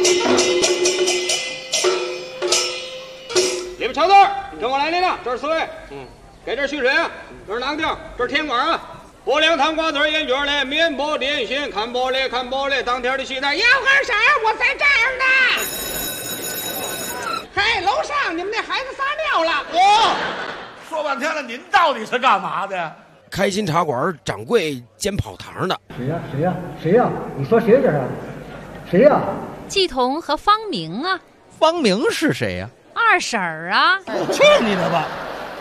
里边瞧字，跟我来，领导，这是4位。给这蓄水啊，这是哪个地儿？这是天馆啊。薄凉汤瓜子烟卷嘞，面包点心，看玻璃看玻璃，当天的西单。 要喝啥？我在这儿呢。嘿，楼上你们那孩子撒尿了。 说半天了，您到底是干嘛的？ 开心茶馆掌柜兼跑堂的。 谁呀？你说谁这是？谁呀？ 季彤和方明啊。 方明是谁呀？ 二婶儿啊。 去你的吧！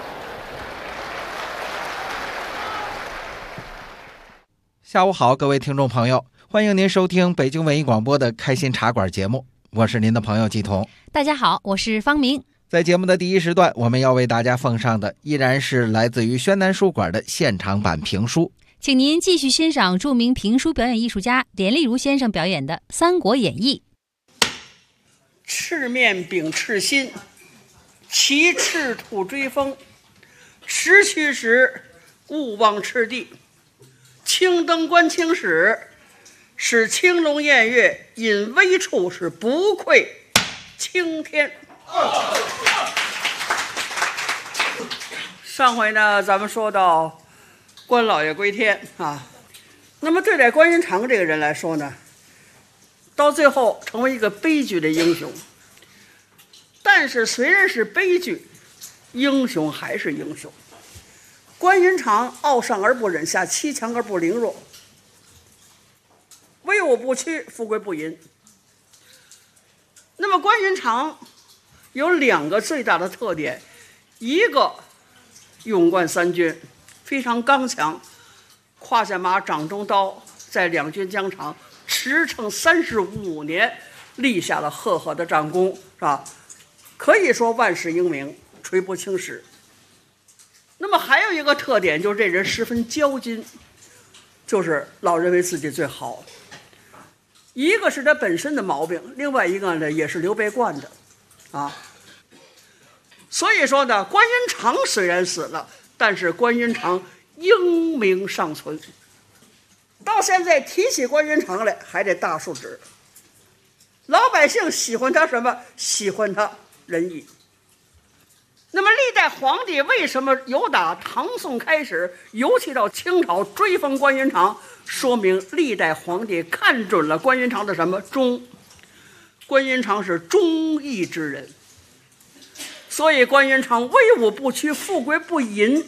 下午好，各位听众朋友，欢迎您收听北京文艺广播的开心茶馆节目，我是您的朋友季彤。 大家好，我是方明。 在节目的第一时段，我们要为大家奉上的依然是来自于宣南书馆的现场版评书， 请您继续欣赏著名评书表演艺术家连丽如先生表演的《三国演义》。 赤面秉赤心，骑赤兔追风，时驱时，勿忘赤地。青灯观青史，使青龙偃月，引微处，是不愧青天。上回呢，咱们说到关老爷归天啊，那么对待关云长这个人来说呢，到最后成为一个悲剧的英雄。但是虽然是悲剧，英雄还是英雄。关云长傲上而不忍下，欺强而不凌弱，威武不屈，富贵不淫。那么关云长有2个最大的特点，一个勇冠3军，非常刚强，胯下马，掌中刀，在两军疆场驰骋35年，立下了赫赫的战功，是吧？可以说万世英名，垂不青史。那么还有一个特点，就是这人十分骄矜，就是老认为自己最好。一个是他本身的毛病，另外一个呢也是刘备惯的啊。所以说呢，关云长虽然死了，但是关云长英名尚存。到现在提起关云长来，还得大竖指。老百姓喜欢他什么？喜欢他仁义。那么历代皇帝为什么由打唐宋开始，尤其到清朝追封关云长，说明历代皇帝看准了关云长的什么忠。关云长是忠义之人，所以关云长威武不屈，富贵不淫。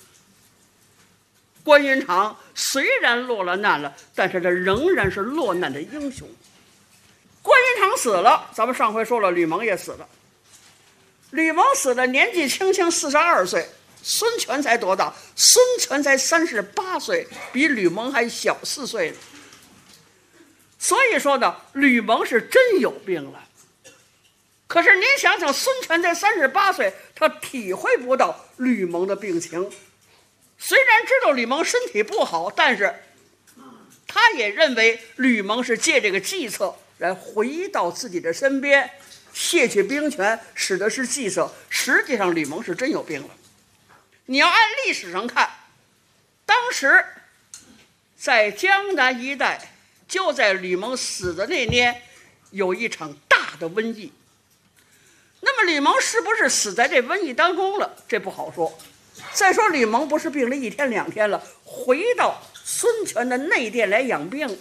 关云长虽然落了难了，但是他仍然是落难的英雄。关云长死了，咱们上回说了，吕蒙也死了。吕蒙死的年纪轻轻42岁，孙权才多大？孙权才38岁，比吕蒙还小4岁呢。所以说呢，吕蒙是真有病了。可是您想想，孙权才38岁，他体会不到吕蒙的病情。虽然知道吕蒙身体不好，但是他也认为吕蒙是借这个计策来回到自己的身边，窃取兵权，使的是计策。实际上吕蒙是真有病了。你要按历史上看，当时在江南一带，就在吕蒙死的那年，有一场大的瘟疫。那么吕蒙是不是死在这瘟疫当中了？这不好说。再说吕蒙不是病了1天2天了，回到孙权的内殿来养病。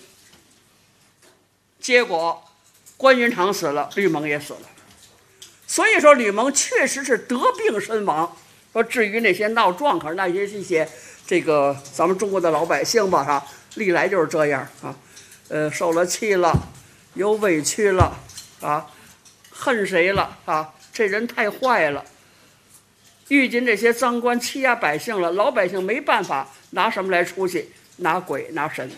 结果关云长死了，吕蒙也死了。所以说吕蒙确实是得病身亡。说至于那些闹状况，那些一些这个咱们中国的老百姓吧，哈，历来就是这样啊，受了气了，有委屈了啊，恨谁了啊？这人太坏了。遇见这些赃官欺压百姓了，老百姓没办法，拿什么来出气？拿鬼拿神。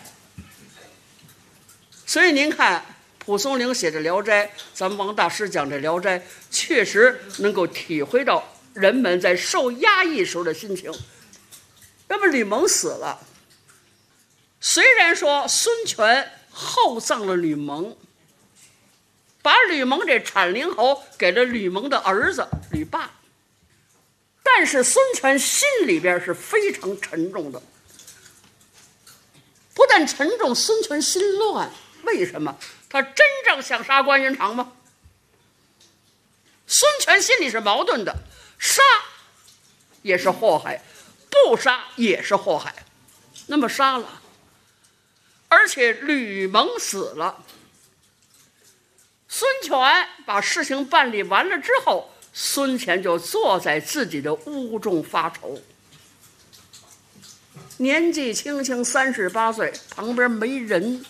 所以您看蒲松龄写的《聊斋》，咱们王大师讲这《聊斋》，确实能够体会到人们在受压抑时候的心情。那么吕蒙死了，虽然说孙权厚葬了吕蒙，把吕蒙这产灵侯给了吕蒙的儿子吕霸，但是孙权心里边是非常沉重的。不但沉重，孙权心乱。为什么？ 他真正想杀关云长吗？孙权心里是矛盾的，杀也是祸害，不杀也是祸害。那么杀了，而且吕蒙死了，孙权把事情办理完了之后，孙权就坐在自己的屋中发愁。年纪轻轻38岁，旁边没人，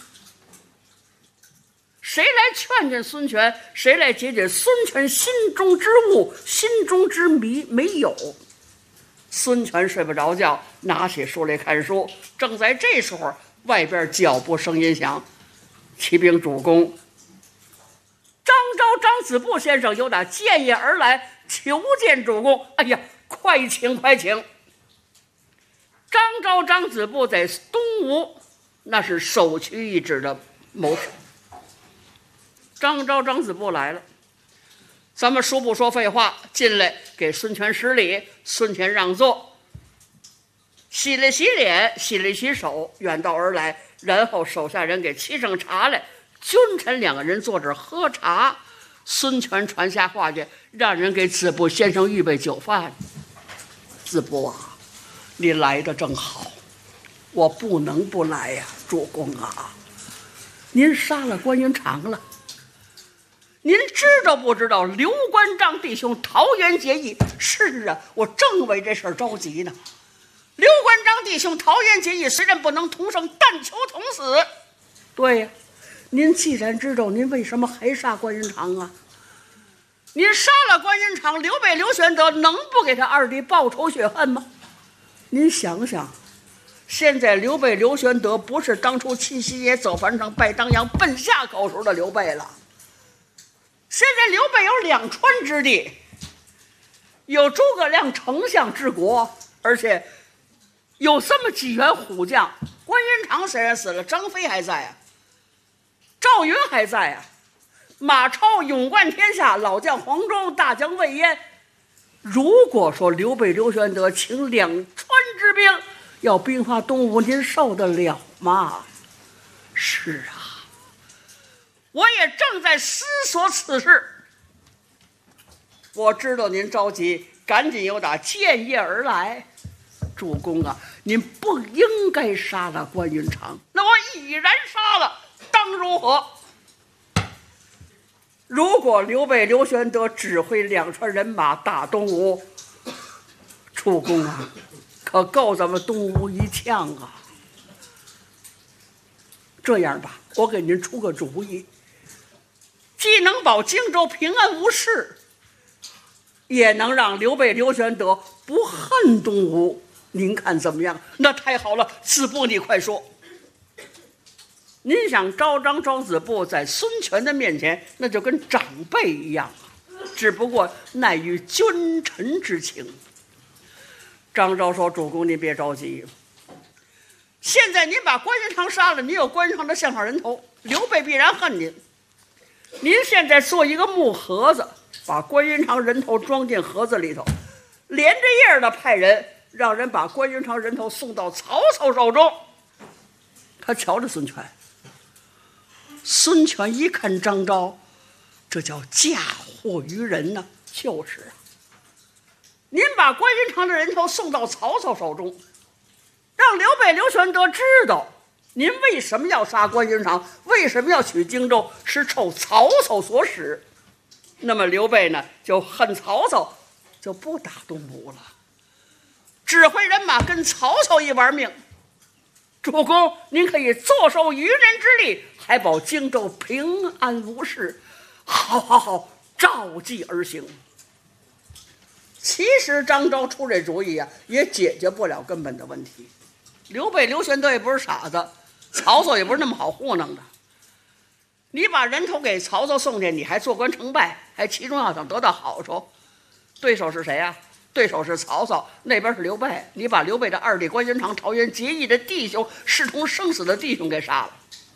谁来劝劝孙权？谁来解解孙权心中之物、心中之谜？没有。孙权睡不着觉，拿起书来看书。正在这时候，外边脚步声音响，骑兵主公张昭、张子布先生由打建业而来，求见主公。哎呀，快请快请。张昭、张子布在东吴，那是首屈一指的谋士。张昭、张子布来了，咱们书不说废话，进来给孙权施礼。孙权让座，洗了洗脸，洗了洗手，远道而来，然后手下人给沏上茶来。君臣两个人坐这儿喝茶，孙权传下话去，让人给子布先生预备酒饭。子布啊，你来的正好，我不能不来呀，主公啊，您杀了关云长了，您知道不知道刘关张弟兄桃园结义？是啊，我正为这事儿着急呢。刘关张弟兄桃园结义，虽然不能同生，但求同死。对呀，您既然知道，您为什么还杀关云长啊？您杀了关云长，刘备、刘玄德能不给他二弟报仇雪恨吗？您想想，现在刘备、刘玄德不是当初七夕节走樊城拜当阳奔下口时候的刘备了。现在刘备有两川之地，有诸葛亮丞相治国，而且有这么几员虎将。关云长虽然死了，张飞还在啊，赵云还在啊，马超勇冠天下，老将黄忠，大将魏延。如果说刘备、刘玄德请两川之兵要兵发东吴，您受得了吗？是啊，我也正在思索此事。我知道您着急，赶紧由打建业而来。主公啊，您不应该杀了关云长。那我已然杀了，当如何？如果刘备、刘玄德指挥两川人马打东吴，主公啊，可够咱们东吴一呛啊！这样吧，我给您出个主意，既能保荆州平安无事，也能让刘备、刘玄德不恨东吴。您看怎么样？那太好了，子布你快说。您想招张、招子布在孙权的面前，那就跟长辈一样，只不过耐于君臣之情。张昭说：“主公，您别着急，现在您把关云长杀了，您有关云长的项上人头，刘备必然恨您。您现在做一个木盒子，把关云长人头装进盒子里头，连着夜的派人让人把关云长人头送到曹操手中。”他瞧着孙权，孙权一看张昭，这叫嫁祸于人呢。就是啊，您把关云长的人头送到曹操手中，让刘备、刘玄德知道您为什么要杀关云长，为什么要取荆州，是受曹操所使。那么刘备呢，就恨曹操，就不打东吴了，指挥人马跟曹操一玩命。主公，您可以坐收渔人之利，还保荆州平安无事。好好好，照计而行。其实张昭出这主意啊，也解决不了根本的问题。刘备、刘玄德也不是傻子，曹操也不是那么好糊弄的。你把人头给曹操送去，你还做官成败，还其中要想得到好处。对手是谁啊？对手是曹操，那边是刘备。你把刘备的二弟关云长、桃园结义的弟兄、视同生死的弟兄给杀了。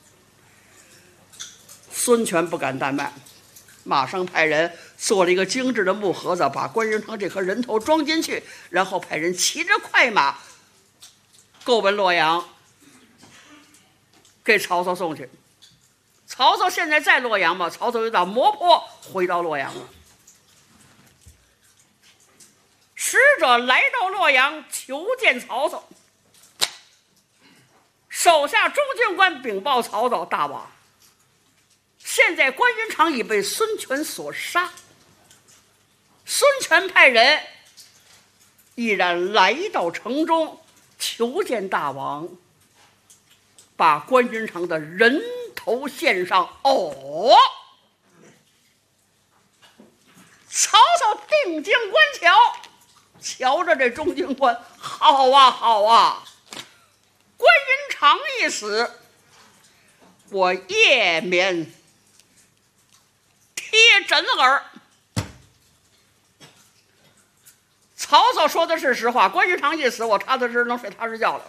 孙权不敢怠慢，马上派人做了一个精致的木盒子，把关云长这颗人头装进去，然后派人骑着快马够奔洛阳，给曹操送去。 曹操现在在洛阳嘛，曹操又到磨坡回到洛阳了。使者来到洛阳求见曹操，手下中军官禀报曹操：大王，现在关云长已被孙权所杀，孙权派人毅然来到城中求见大王，把关云长的人头献上。哦，曹操定睛观瞧，瞧着这中军官，好啊好啊，关云长一死，我夜免贴枕耳。曹操说的是实话，关云长一死，我踏踏实实能睡踏实觉了。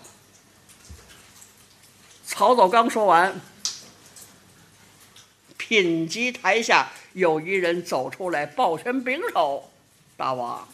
曹操刚说完，品级台下有一人走出来，抱拳拱手：大王，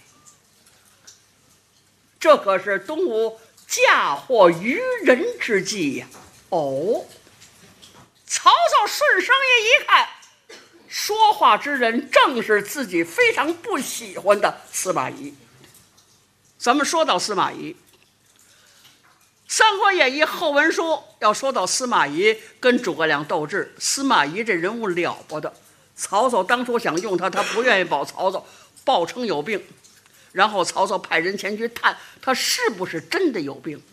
这可是东吴嫁祸于人之计呀！哦，曹操顺声音一看，说话之人正是自己非常不喜欢的司马懿。咱们说到司马懿，《三国演义》后文书要说到司马懿跟诸葛亮斗智，司马懿这人物了不得。曹操当初想用他，他不愿意保曹操，报称有病，然后曹操派人前去探他是不是真的有病。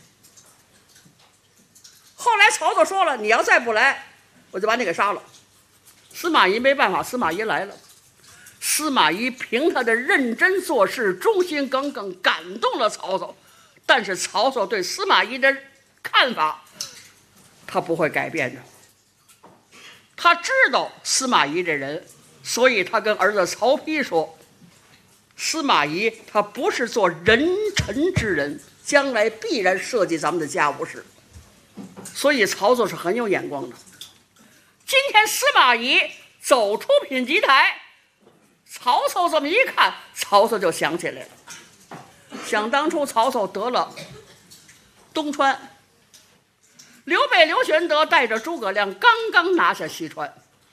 后来曹操说了，你要再不来，我就把你给杀了。司马懿没办法，司马懿来了。司马懿凭他的认真做事、忠心耿耿，感动了曹操。但是曹操对司马懿的看法，他不会改变的。他知道司马懿这人，所以他跟儿子曹丕说：“司马懿他不是做人臣之人，将来必然涉及咱们的家务事。”所以曹操是很有眼光的。今天司马懿走出品级台，曹操这么一看，曹操就想起来了。想当初曹操得了东川，刘备刘玄德带着诸葛亮刚刚拿下西川，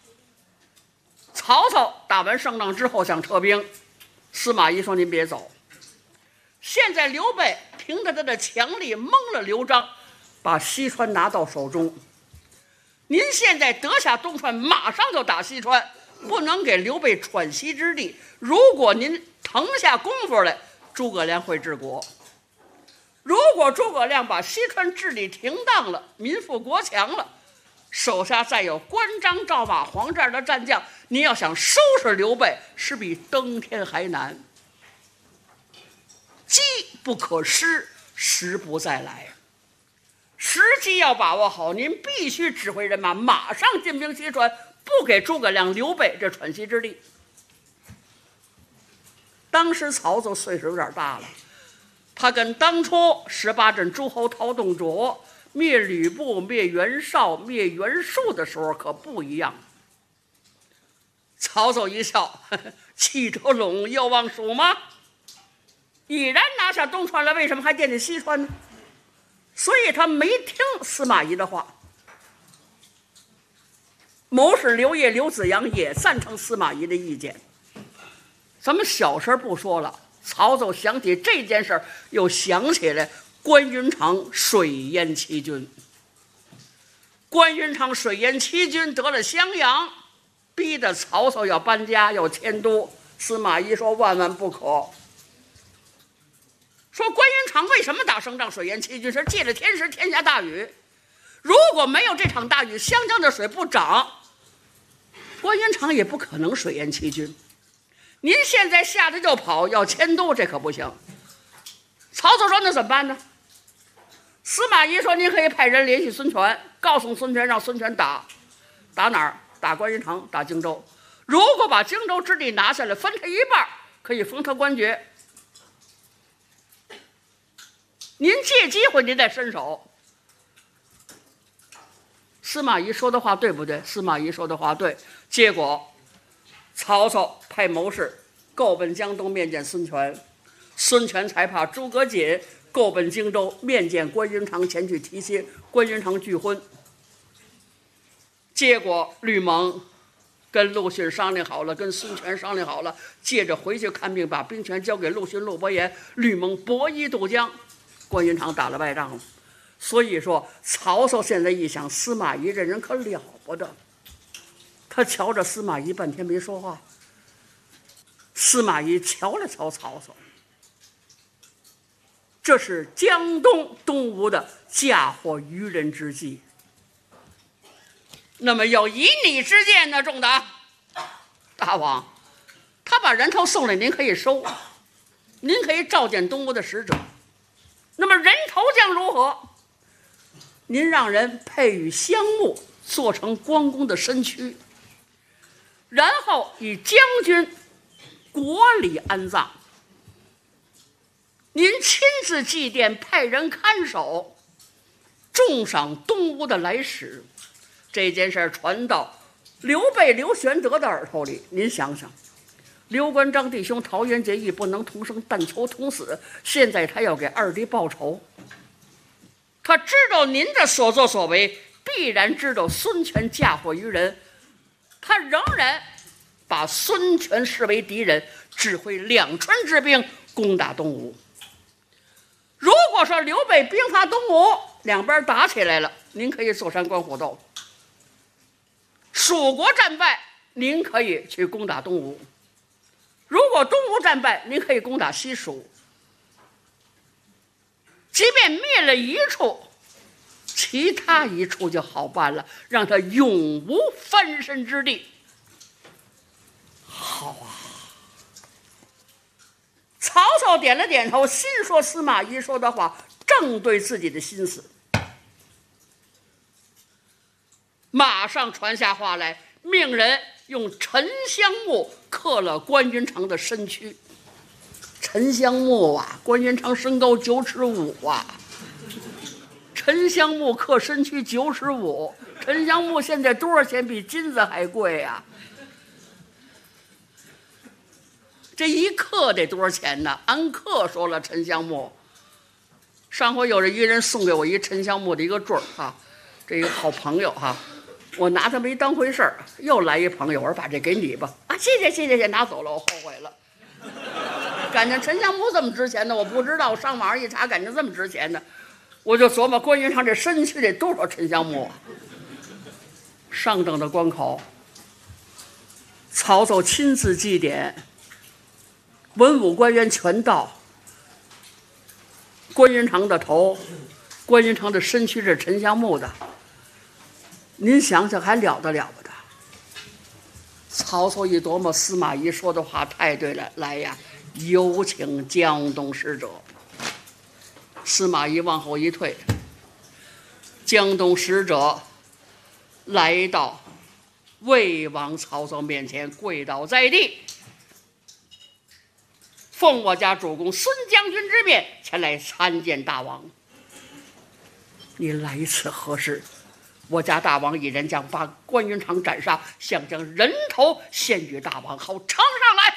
曹操打完胜仗之后想撤兵，司马懿说您别走，现在刘备凭着他的强力蒙了刘璋，把西川拿到手中，您现在得下东川，马上就打西川，不能给刘备喘息之地。如果您腾下功夫来，诸葛亮会治国。如果诸葛亮把西川治理停当了，民富国强了，手下再有关张赵马黄这样的战将，您要想收拾刘备，是比登天还难。机不可失，时不再来，时机要把握好，您必须指挥人马马上进兵西川，不给诸葛亮刘备这喘息之地。当时曹操岁数有点大了，他跟当初18镇诸侯陶洞卓灭吕布、灭袁绍、灭袁术的时候可不一样。曹操一笑，气者陇又忘蜀吗？已然拿下东川了，为什么还惦记西川呢？所以他没听司马懿的话。谋士刘烨、刘子阳也赞成司马懿的意见。咱们小事不说了，曹操想起这件事，又想起来关云长水淹七军。关云长水淹七军得了襄阳，逼得曹操要搬家要迁都。司马懿说万万不可，说关云长为什么打胜仗水淹七军，是借着天时天下大雨。如果没有这场大雨，湘江的水不涨，关云长也不可能水淹七军。您现在吓得就跑，要迁都，这可不行。曹操说那怎么办呢？司马懿说您可以派人联系孙权，告诉孙权，让孙权打哪儿？打关云长，打荆州。如果把荆州之地拿下来，分他一半，可以封他官爵。您借机会您再伸手。司马懿说的话对不对？司马懿说的话对。结果曹操派谋士够奔江东面见孙权，孙权才怕诸葛瑾够奔荆州面见关云长，前去提亲，关云长拒婚。 结果吕蒙跟陆逊商量好了，跟孙权商量好了，接着回去看病，把兵权交给陆逊、陆伯言。吕蒙博弈渡江，关云长打了败仗了。所以说，曹操现在一想，司马懿这人可了不得。他瞧着司马懿半天没说话。司马懿瞧了瞧曹操，这是江东东吴的嫁祸于人之计。那么要以你之见呢，仲达大王，他把人头送来，您可以收，您可以召见东吴的使者。那么人头将如何？您让人配与香木，做成关公的身躯，然后以将军国礼安葬。您亲自祭奠，派人看守，重赏东吴的来使。这件事传到刘备、刘玄德的耳朵里，您想想，刘关张弟兄桃园结义，不能同生，但求同死。现在他要给二弟报仇，他知道您的所作所为，必然知道孙权嫁祸于人，他仍然把孙权视为敌人，指挥两川之兵攻打东吴。如果说刘备兵发东吴，两边打起来了，您可以坐山观虎斗；蜀国战败，您可以去攻打东吴；如果东吴战败，您可以攻打西蜀。即便灭了一处，其他一处就好办了，让他永无翻身之地。好啊！曹操点了点头，心说司马懿说的话正对自己的心思，马上传下话来，命人用沉香木刻了关云长的身躯。沉香木啊，关云长身高9尺5啊，沉香木刻身躯9尺5，沉香木现在多少钱？比金子还贵啊！这一克得多少钱呢？按克说了，沉香木。上回有一人送给我一沉香木的一个坠儿哈，这一个好朋友哈，我拿他没当回事儿。又来一朋友，我说把这给你吧。啊，谢谢谢谢谢谢，拿走了，我后悔了。感情沉香木这么值钱呢，我不知道。我上网上一查，感情这么值钱呢，我就琢磨关云长这身躯得多少沉香木啊？上等的关口，曹操亲自祭奠。文武官员全到，关云长的头，关云长的身躯是沉香木的，您想想还了得了不得？曹操一琢磨，司马懿说的话太对了，来呀，有请江东使者。司马懿往后一退，江东使者来到魏王曹操面前，跪倒在地，奉我家主公孙将军之命前来参见大王。你来此何事？我家大王一人将把关云长斩杀，想将人头献与大王，好呈上来。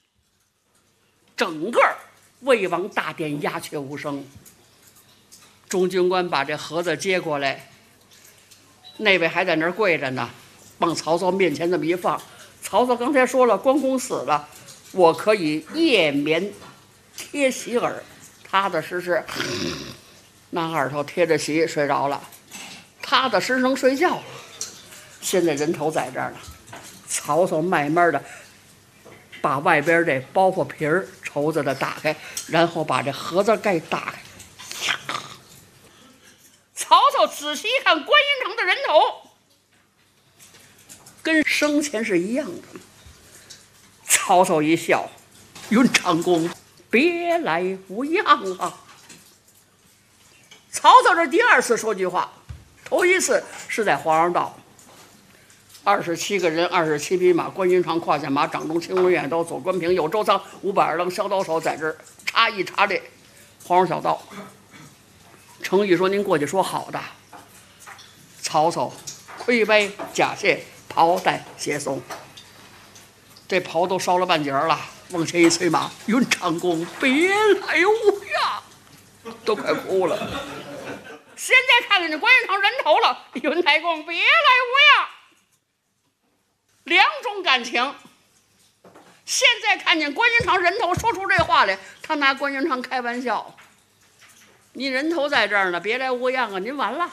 整个魏王大殿鸦雀无声。中军官把这盒子接过来，那位还在那儿跪着呢，往曹操面前这么一放。曹操刚才说了，关公死了，我可以夜眠贴席耳，踏踏实实拿耳朵贴着席睡着了，踏踏实实能睡觉了。现在人头在这儿呢，曹操慢慢的把外边这包袱皮儿绸子的打开，然后把这盒子盖打开。曹操仔细一看，关云长的人头跟生前是一样的。曹操一笑，云长公别来无恙啊。曹操这第二次说句话，头一次是在黄上道，27个人，27匹马，关云长胯下马，掌中青龙偃刀，左关平，右周仓，500二郎削刀手，在这儿插一插这黄上小道。程昱说：“您过去说好的。”曹操盔掰甲械，袍带鞋松，这袍都烧了半截了，往前一催马，云长公别来无恙，都快哭了。现在看见这关云长人头了，云太公别来无恙， 两种感情。现在看见关云长人头说出这话来，他拿关云长开玩笑：“你人头在这儿呢，别来无恙啊，您完了。”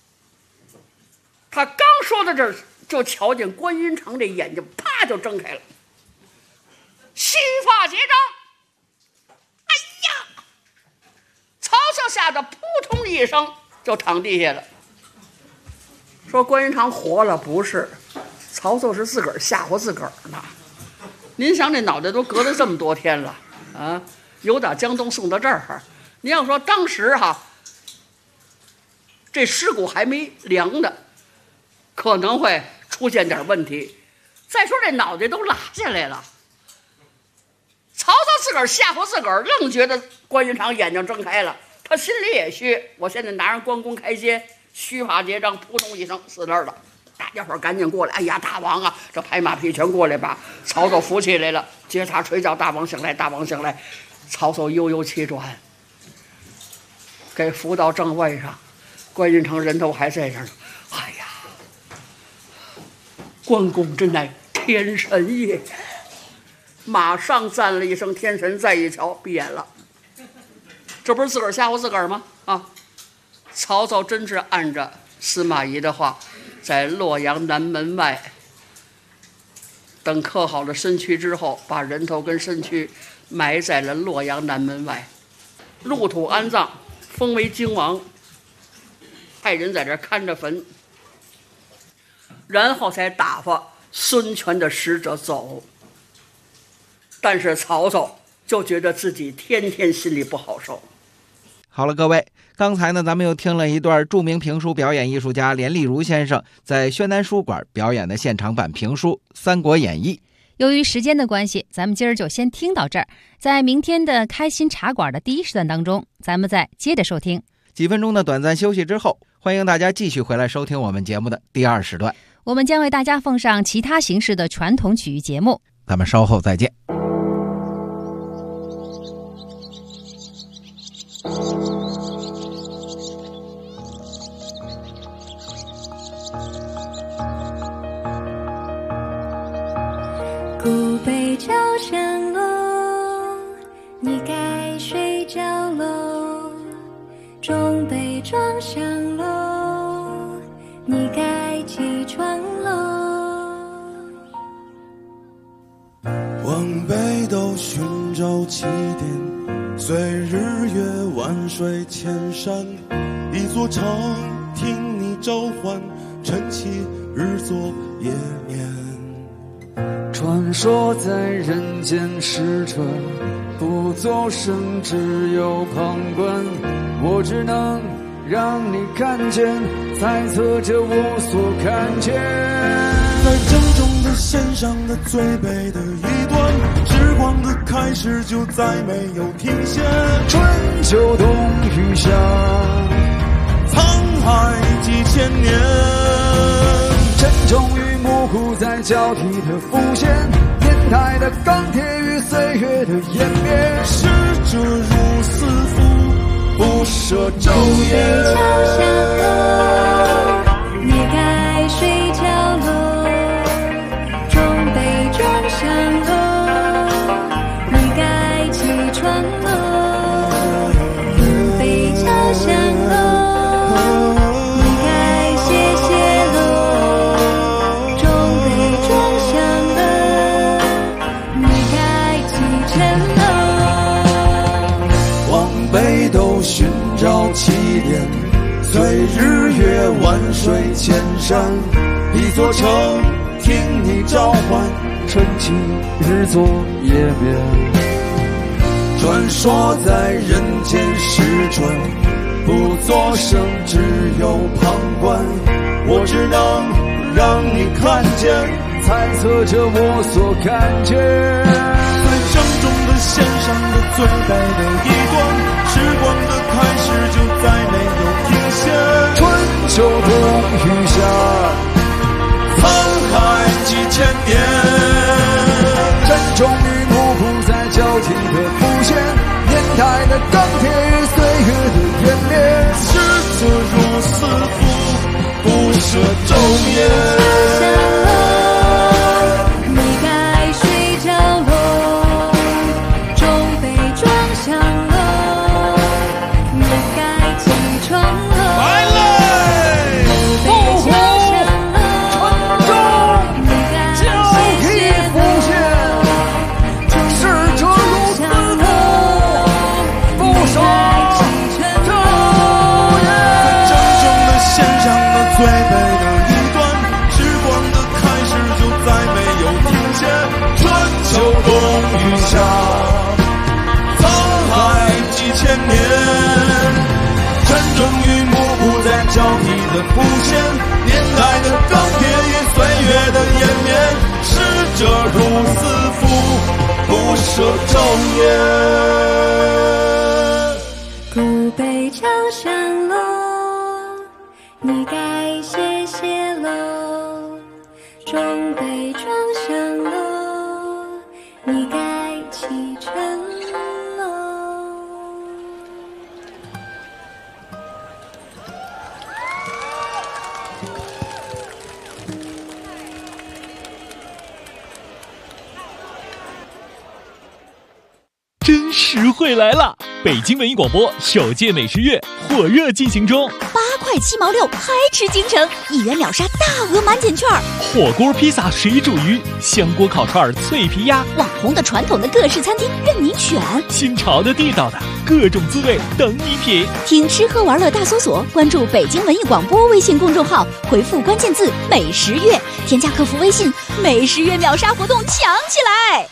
他刚说到这儿，就瞧见关云长这眼睛啪就睁开了，须发结账。哎呀！曹操吓得扑通一声就躺地下了。说关云长活了不是，曹操是自个儿吓唬自个儿呢。您想这脑袋都隔了这么多天了啊，由打江东送到这儿，您要说当时这尸骨还没凉呢，可能会出现点问题。再说这脑袋都拉下来了，曹操自个儿吓唬自个儿，愣觉得关云长眼睛睁开了，他心里也虚。我现在拿上关公开街，须发结账，扑通一声死那儿了。大家伙赶紧过来！哎呀，大王啊，这拍马屁全过来吧！曹操扶起来了，接他捶叫：“大王醒来，大王醒来！”曹操悠悠气转，给扶到正位上。关云长人头还在这儿呢。哎呀，关公真乃天神也！马上赞了一声天神，再一瞧，闭眼了。这不是自个儿吓唬自个儿吗？啊！曹操真是按着司马懿的话，在洛阳南门外等刻好了身躯之后，把人头跟身躯埋在了洛阳南门外，入土安葬，封为荆王，派人在这看着坟，然后才打发孙权的使者走。但是曹操就觉得自己天天心里不好受。 好了，各位，刚才呢，咱们又听了一段著名评书表演艺术家连丽如先生在宣南书馆表演的现场版评书《三国演义》。 由于时间的关系，咱们今儿就先听到这儿。在明天的开心茶馆的第一时段当中，咱们再接着收听。 几分钟的短暂休息之后，欢迎大家继续回来收听我们节目的第二时段。 我们将为大家奉上其他形式的传统曲艺节目。 咱们稍后再见。 古北朝山楼，你该睡觉喽。中北庄上楼，你该起床喽。 往北斗寻找起点，随日月万水千山。一座城，听你召唤，晨起日作夜眠。 传说在人间使者，不作声，只有旁观。我只能让你看见，猜测着我所看见。 在郑重的献上的最北的一段，时光的开始就再没有停歇。 春秋冬雨夏， 沧海几千年。 沉重与模糊在交替的浮现，年代的钢铁与岁月的湮灭。 逝者如斯夫，不舍昼夜。 朝霞楼，你该睡觉喽。中北庄上楼，你该起床喽。古北朝霞楼，你该歇歇喽。中北庄上楼，你该启程喽。 往北斗寻找起点，随日月万水千山。一座城，听你召唤， 晨起日作夜眠。 传说在人间时转，不作声，只有旁观。我只能让你看见， 猜测着我所看见。 最郑重的献上的最北的一段，时光的开始就再没有停歇。 春秋冬雨夏， 沧海几千年。 沉重与模糊在交替的浮现，年代的钢铁与岁月的湮灭。 逝者如斯夫，不舍昼夜。 交替的浮现，年代的更迭与岁月的延绵，逝者如斯夫，不舍昼夜。 古北桥上落，你该谢谢喽。中北庄上落，你该启程喽。 真实惠来了！北京文艺广播首届美食月火热进行中 ，8块7毛6，嗨吃京城，1元秒杀大额满减券， 火锅、披萨、水煮鱼、香锅、烤串、脆皮鸭， 网红的、传统的各式餐厅任你选， 新潮的、地道的，各种滋味等你品。 听吃喝玩乐大搜索，关注北京文艺广播微信公众号，回复关键字“美食月”，添加客服微信，美食月秒杀活动抢起来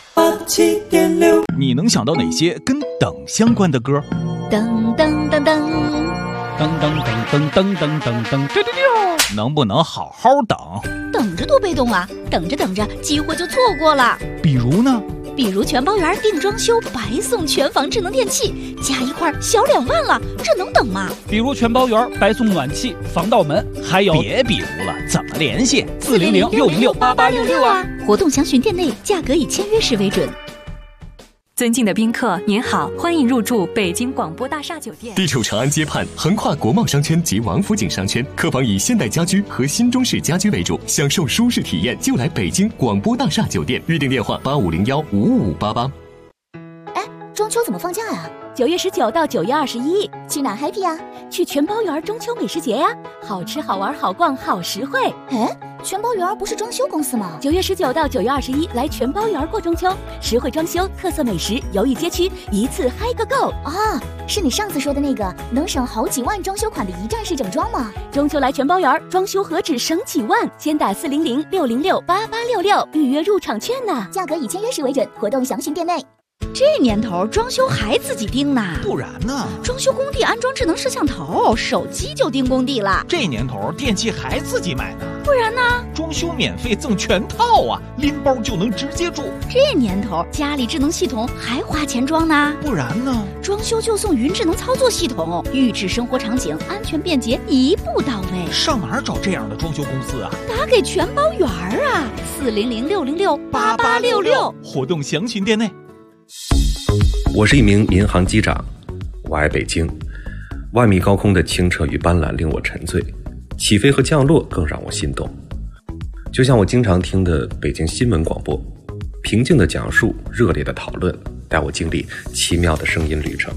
87.6， 你能想到哪些跟等相关的歌？ 噔噔噔噔。 噔噔噔噔噔噔噔噔，能不能好好等？ 等着多被动啊！等着等着，机会就错过了。 比如呢？ 比如全包圆定装修，白送全房智能电器，加一块小2万了，这能等吗？ 比如全包圆白送暖气、防盗门，还有别比如了，怎么联系？400-606-8866啊！ 活动详询店内，价格以签约时为准。 尊敬的宾客，您好，欢迎入住北京广播大厦酒店。 地处长安街畔，横跨国贸商圈及王府井商圈，客房以现代家居和新中式家居为主，享受舒适体验就来北京广播大厦酒店。预订电话8501-55588。 哎，中秋怎么放假呀？9月19到9月21，去哪 happy 呀？去全包园中秋美食节呀，好吃好玩好逛好实惠。哎，全包园不是装修公司吗？9月19到9月21，来全包园过中秋，实惠装修，特色美食，游艺街区，一次嗨个够啊！是你上次说的那个能省好几万装修款的一站式整装吗？中秋来全包园，装修何止省几万？先打400-606-8866预约入场券呢，价格以签约时为准，活动详询店内。这年头装修还自己盯呢？ 不然呢？ 装修工地安装智能摄像头，手机就盯工地了。 这年头电器还自己买呢？ 不然呢？ 装修免费赠全套啊，拎包就能直接住。 这年头家里智能系统还花钱装呢？ 不然呢？ 装修就送云智能操作系统，预制生活场景，安全便捷，一步到位。 上哪儿找这样的装修公司啊？ 打给全包园啊，400-606-8866。 活动详询店内。 我是一名民航机长，我爱北京。万米高空的清澈与斑斓令我沉醉，起飞和降落更让我心动。就像我经常听的北京新闻广播，平静的讲述，热烈的讨论，带我经历奇妙的声音旅程。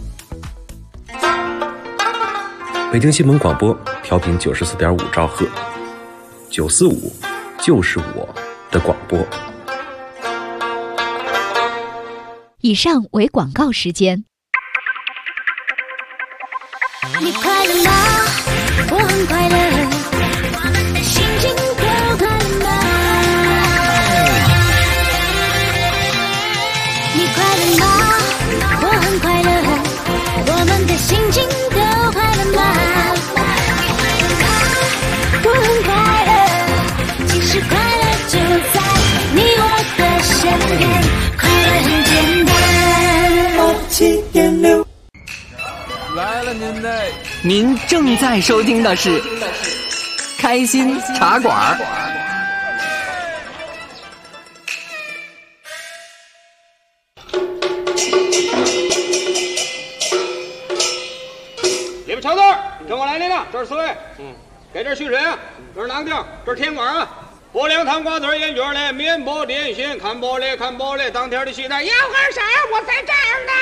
北京新闻广播调频94.5兆赫，945就是我的广播。 以上为广告时间。 你快乐吗？我很快乐，心情都快乐吗？你快乐吗？我很快乐，我们的心情都快乐吗？我很快乐，其实快乐就在你我的身边，快乐很简单。87.6。 来了您嘞！ 您正在收听的是开心茶馆。 你们瞧字，跟我来领导，这是4位。给这续水啊，这是哪个地儿？这是甜馆啊。拨凉汤瓜子烟卷嘞，面包点心，看玻璃看玻璃，当天的戏台要干啥？我在这儿呢。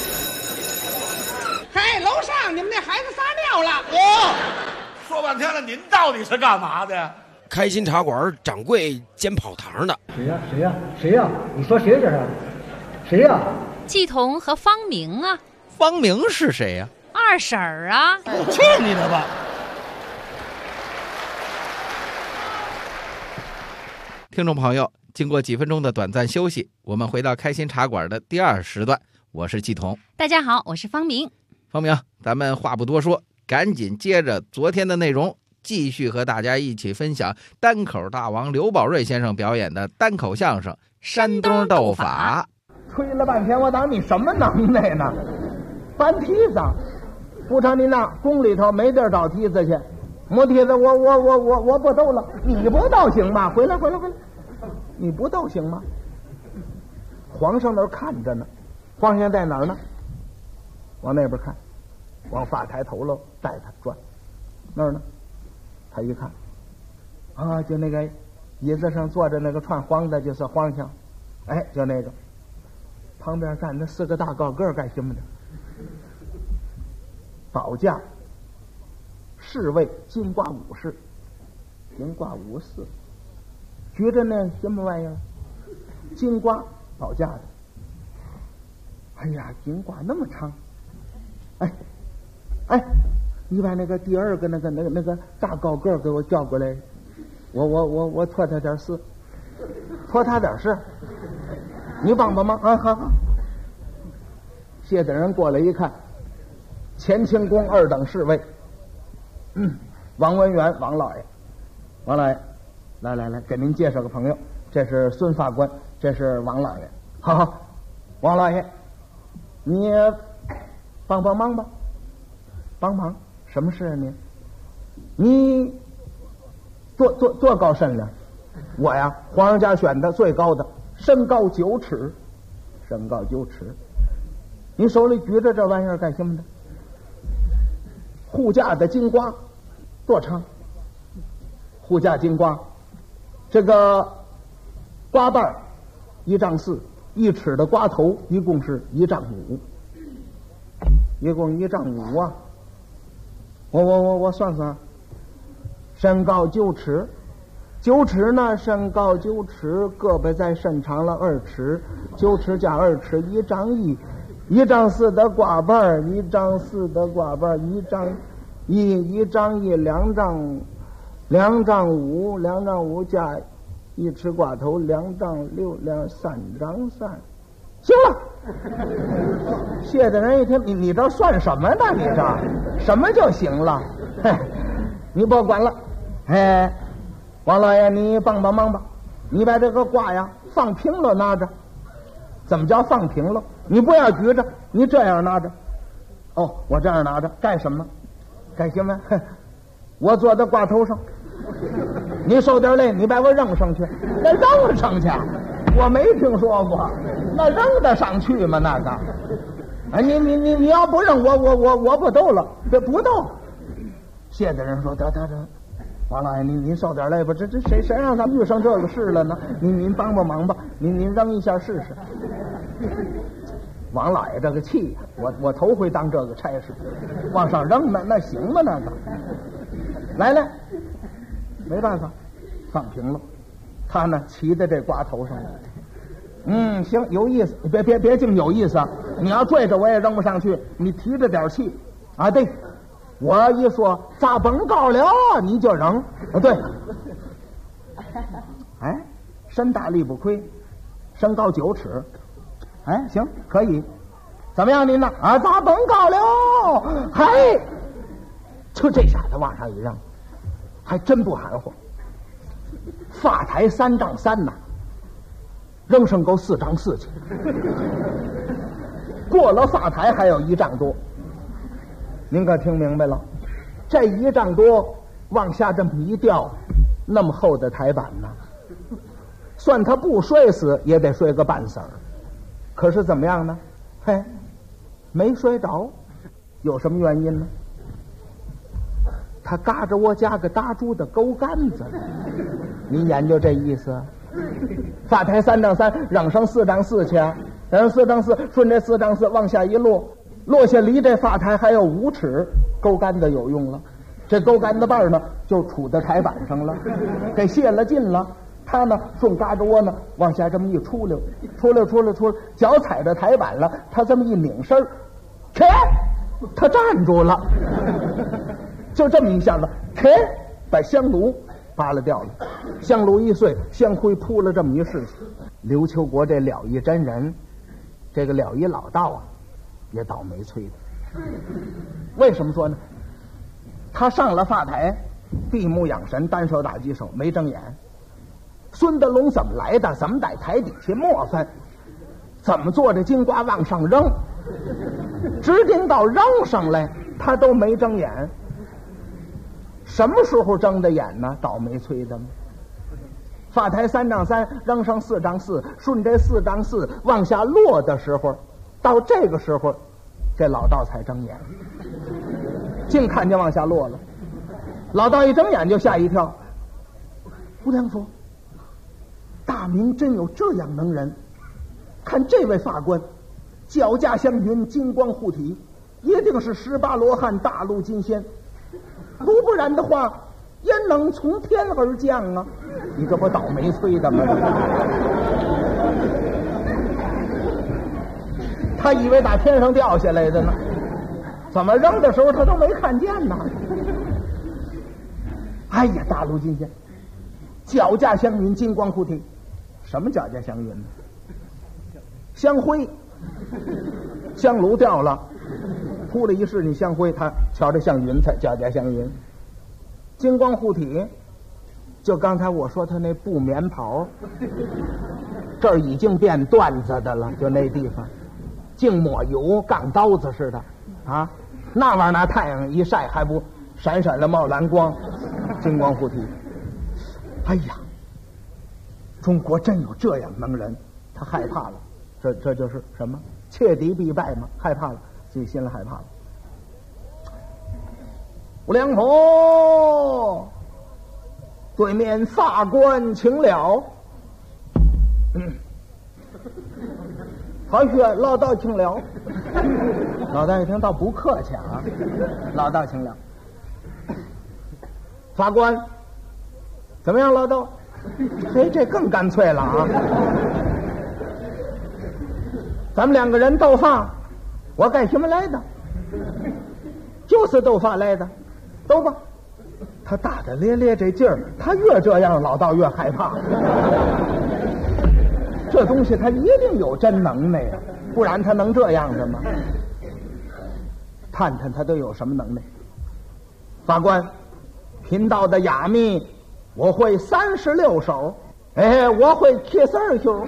嘿，楼上你们那孩子撒尿了。 说半天了，您到底是干嘛的呀？ 开心茶馆掌柜兼跑堂的。 谁呀？谁呀？谁呀？你说谁这是？谁呀？ 季彤和方明啊。 方明是谁呀？ 二婶儿啊。 去你的吧！ 听众朋友，经过几分钟的短暂休息，我们回到开心茶馆的第2时段，我是季彤。 大家好，我是方明。 方明，咱们话不多说， 赶紧接着昨天的内容，继续和大家一起分享单口大王刘宝瑞先生表演的单口相声《山东斗法》。 吹了半天，我当你什么能耐呢？搬梯子，不成，你那宫里头没地儿找梯子去，摸梯子，我不斗了，你不斗行吗？回来，你不斗行吗？皇上那儿看着呢，皇上在哪儿呢？往那边看，往法台头喽带他转，那儿呢？他一看，啊，就那个椅子上坐着那个串黄的，就是皇上，哎，就那个。旁边站着4个大高个干什么的？保驾、侍卫、金瓜武士，金瓜武士，举着那什么玩意儿？金瓜保驾的。哎呀，金瓜那么长！哎，你把那个第2个那个大高个给我叫过来，我托他点事，托他点事。你帮帮忙啊！好。谢大人过来一看，乾清宫2等侍卫，王文元，王老爷，来，给您介绍个朋友，这是孙法官，这是王老爷。好，王老爷，你帮帮忙吧，帮忙，什么事啊您？你多高身量？我呀，皇上家选的最高的。身高9尺，你手里举着这玩意儿干什么的？护驾的金瓜多长？护驾金瓜，这个瓜瓣1丈4，1尺的瓜头一共是1丈5，一共1丈5啊！我算算，身高9尺。9尺呢，身高9尺，胳膊再伸长了2尺，9尺加2尺1丈1，1丈4的瓜瓣，1丈4的瓜瓣，1丈1，1丈1，2丈5，2丈5加1尺瓜头，2丈6，3丈3，行了。谢大人一听，你这算什么呢？你这什么就行了？你别管了，哎。王老爷，你帮帮忙吧，你把这个瓜呀放平了拿着。怎么叫放平了？你不要举着，你这样拿着。哦，我这样拿着干什么？干什么？我坐在瓜头上，你受点累，你把我扔上去。那扔上去？我没听说过，那扔得上去吗？那个？哎，你要不扔我不斗了，这不斗。谢大人说得。王老爷，您受点累吧？这谁让咱们遇上这个事了呢？您帮帮忙吧，您扔一下试试。王老爷这个气呀，我头回当这个差事，往上扔那行吗？那个，来，没办法，放平了。他呢骑在这瓜头上了。行，有意思，别净有意思啊！你要拽着我也扔不上去，你提着点气啊！对。我一说砸崩高了，你就扔。对，哎，身大力不亏，身高9尺，哎，行，可以。怎么样您呢？啊，砸崩高了，嗨，就这下子往上一扔，还真不含糊。发台3丈3呐，扔上够4丈4去，过了发台还有1丈多。您可听明白了？这1丈多往下这么一掉，那么厚的台板呢，算他不摔死也得摔个半死儿。可是怎么样呢？嘿，没摔着，有什么原因呢？他嘎着我家个打猪的钩杆子，你研究这意思？发台3丈3，扔上4丈4去，扔4丈4，顺这4丈4往下一落下离这发台还有5尺，钩杆子有用了。这钩杆子把呢就杵在台板上了，给泄了劲了。他呢顺嘎着窝呢往下这么一出溜，脚踩着台板了，他这么一拧身，他站住了，就这么一下子，把香炉扒拉掉了，香炉一碎，香灰扑了这么一世去。刘秋国这了一真人，这个了一老道啊，也倒霉催的。为什么说呢？ 他上了法台，闭目养神，单手打击手，没睁眼。孙德龙怎么来的？怎么在台底下磨翻？怎么做这金瓜往上扔？直盯到扔上来，他都没睁眼。什么时候睁的眼呢？倒霉催的吗？法台3丈3，扔上4丈4，顺这4丈4往下落的时候，到这个时候，这老道才睁眼，净看见往下落了。老道一睁眼就吓一跳，无量佛，大明真有这样能人！看这位法官，脚驾祥云，金光护体，一定是18罗汉大陆金仙，如不然的话，焉能从天而降啊？你这不倒霉催的吗？他以为打天上掉下来的呢，怎么扔的时候他都没看见呢？哎呀，大陆金仙，脚驾祥云，金光护体。什么脚驾祥云呢？香灰，香炉掉了，扑了一世你香灰，他瞧着像云彩，脚驾祥云。金光护体，就刚才我说他那布棉袍，这儿已经变缎子的了，就那地方净抹油，杠刀子似的啊！那玩意儿拿太阳一晒，还不闪闪的冒蓝光，金光护体。哎呀，中国真有这样能人，他害怕了。这就是什么？切敌必败嘛，害怕了，自己心里害怕了。无量佛，对面法官请了。好学，老道请了。老道一听倒不客气啊，老道请了。法官，怎么样，老道？嘿，这更干脆了啊！咱们2个人斗法，我干什么来的？就是斗法来的，斗吧。他大大咧咧这劲儿，他越这样，老道越害怕。这东西他一定有真能耐呀，不然他能这样的吗？看看他都有什么能耐。法官，贫道的哑谜我会36手，我会72手。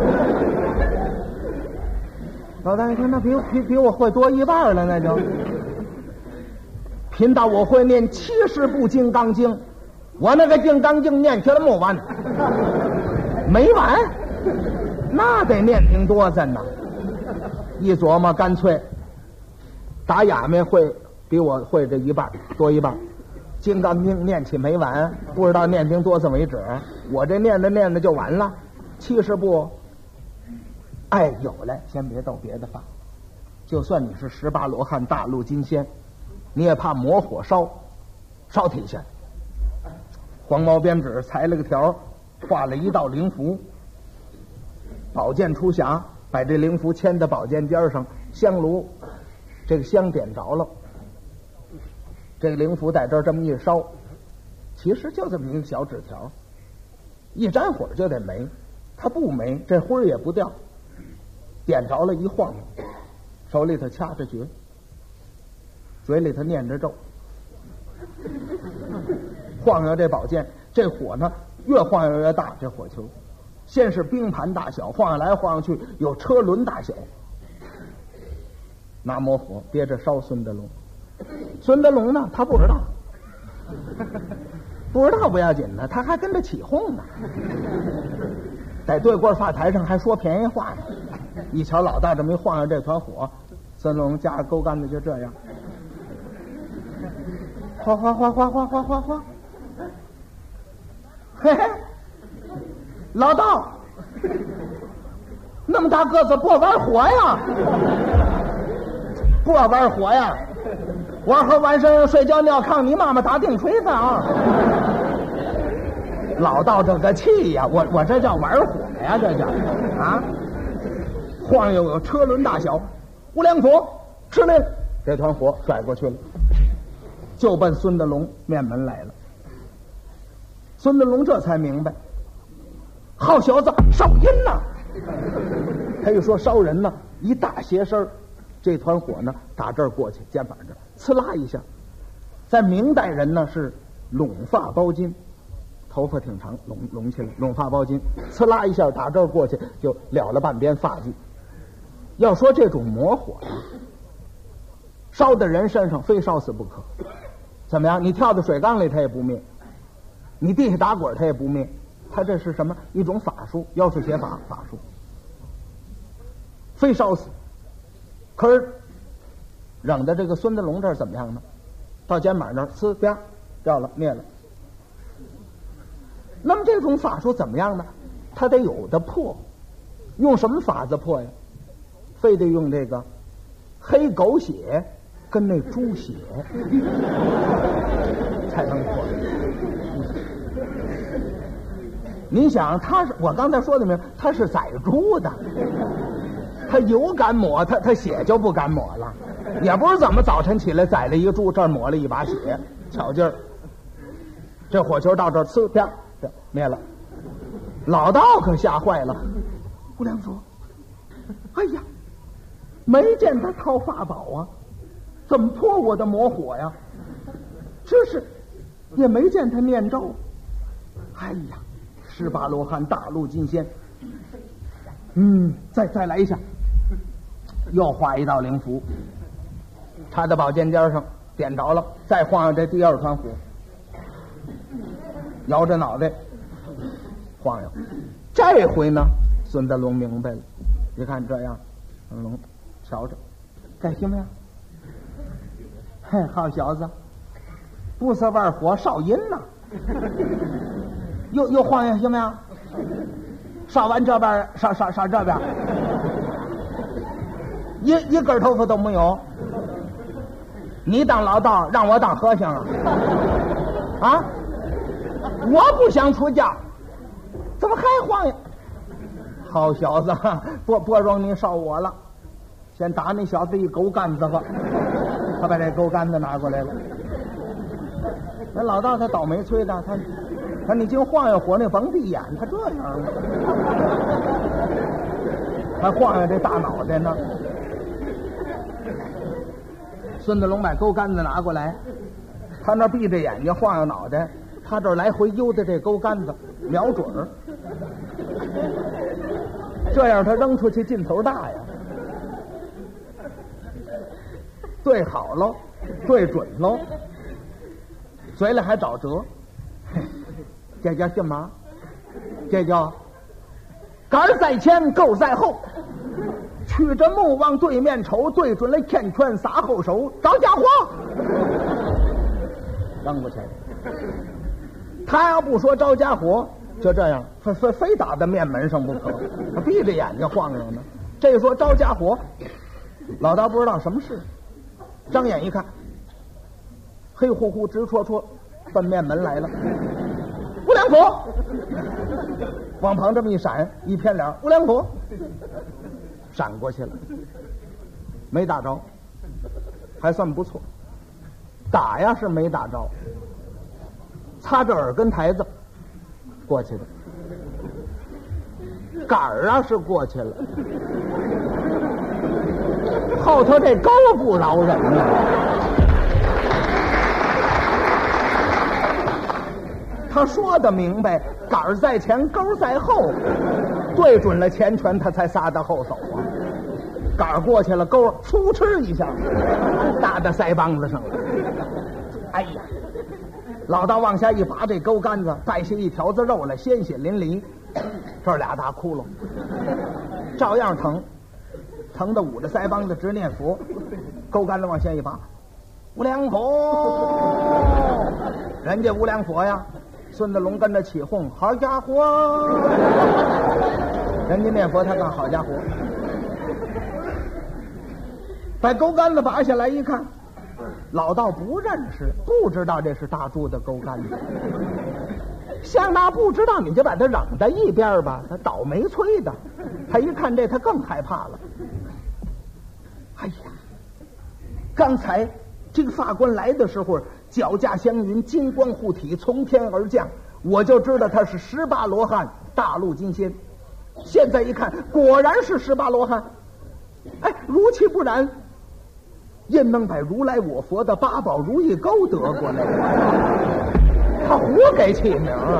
老大一看，那比我会多一半了，那就。贫道我会念70部《金刚经》，我那个《金刚经》念起来没完，没完，那得念挺多阵呢。一琢磨，干脆打哑谜会比我会这一半多一半，《金刚经》念起没完，不知道念经多少为止。我这念着就完了，70部。哎，有了，先别斗别的法，就算你是18罗汉大陆金仙，你也怕魔火烧体下。黄毛边纸裁了个条，画了一道灵符，宝剑出匣，把这灵符牵在宝剑尖上，香炉这个香点着了，这个灵符在这儿这么一烧，其实就这么一个小纸条，一沾火就得没，它不没，这灰也不掉。点着了，一晃，手里头掐着诀，嘴里头念着咒，晃悠这宝剑，这火呢越晃悠越大，这火球先是冰盘大小，晃悠来晃悠去，有车轮大小。拿魔火憋着烧孙德龙，孙德龙呢他不知道，不要紧呢，他还跟着起哄呢，在对过法台上还说便宜话呢。一瞧老大这么一晃悠这团火，孙德龙夹着钩竿子就这样，哗哗哗哗哗哗哗哗，嘿嘿，老道，那么大个子不玩火呀？不玩火呀？晚和晚上睡觉尿炕，你妈妈打钉锤子啊！老道这个气呀，我这叫玩火呀，这叫啊！晃悠有车轮大小，无量佛吃令，这团火甩过去了，就奔孙德龙面门来了。孙德龙这才明白，好小子烧阴呐！他一说烧人呢，一大斜身，这团火呢打这儿过去，肩膀这儿呲啦一下， 在明代人呢是拢发包巾，头发挺长，拢起来，拢发包巾，呲啦一下打这儿过去就了了半边发髻。要说这种魔火呀，烧在人身上非烧死不可。怎么样？你跳到水缸里它也不灭，你地下打滚它也不灭。它这是什么？一种法术，妖术邪法法术，非烧死。可是扔的这个孙德龙这儿怎么样呢？到肩膀那儿，呲啪掉了，灭了。那么这种法术怎么样呢？它得有的破，用什么法子破呀？非得用这个黑狗血跟那猪血才能破。你想，我刚才说的没有？他是宰猪的，他油敢抹，他血就不敢抹了。也不是怎么早晨起来宰了一个猪，这儿抹了一把血，巧劲儿。这火球到这儿，呲啪，这灭了。老道可吓坏了。姑娘说：“哎呀，没见他掏法宝啊，怎么破我的魔火呀？这是也没见他念咒。哎呀，18罗汉大陆金仙。再来一下，又画一道灵符，插在宝剑尖上，点着了，再晃上这第二团火，摇着脑袋晃悠。这回呢，孙德龙明白了，一看这样，龙瞧着，干行不行？嘿，好小子，不是玩火烧阴呐！又晃悠行不行？烧完这边，烧这边，一根头发都没有。你当老道，让我当和尚啊？啊！我不想出家，怎么还晃悠？好小子，不容你烧我了，先打那小子一狗杆子吧。他把这狗杆子拿过来了。那老道他倒霉催的，他你净晃悠火那甭闭眼，他这样了，还晃悠这大脑袋呢。孙德龙把钩杆子拿过来，他那闭着眼睛晃悠脑袋，他这来回悠的这钩杆子瞄准儿，这样他扔出去劲头大呀。对好喽，对准喽，嘴里还找辙。这叫什么？这叫杆在前，钩在后。曲着目往对面瞅，对准了天拳撒后手，找家伙扔过去。他要不说招家伙，就这样非打在面门上不可，他闭着眼睛晃悠呢。这一说招家伙，老道不知道什么事，张眼一看，黑乎乎直戳戳奔面门来了。无量佛往旁这么一闪，一偏脸，无量佛闪过去了，没打着，还算不错。打呀是没打着，擦着耳根台子过去的，杆儿啊是过去了，后头这钩不饶人呢。他说的明白，杆儿在前，钩在后，对准了前拳，他才撒到后手啊。杆儿过去了，钩嗖哧一下打到腮帮子上了。哎呀，老道往下一拔这钩杆子，带下一条子肉来，鲜血淋漓，这儿俩大窟窿，照样疼，疼得捂着腮帮子直念佛。钩杆子往下一拔，无量佛，人家无量佛呀。孙德龙跟着起哄，好家伙！人家念佛，他干好家伙。把钩杆子拔下来一看，老道不认识，不知道这是大猪的钩杆子。像那不知道，你就把他扔在一边吧，他倒霉催的。他一看这，他更害怕了。哎呀，刚才这个法官来的时候，脚驾祥云，金光护体，从天而降，我就知道他是18罗汉大陆金仙。现在一看，果然是18罗汉。哎，如其不然， 因能把如来我佛的八宝如意钩得过来，他胡给起名啊！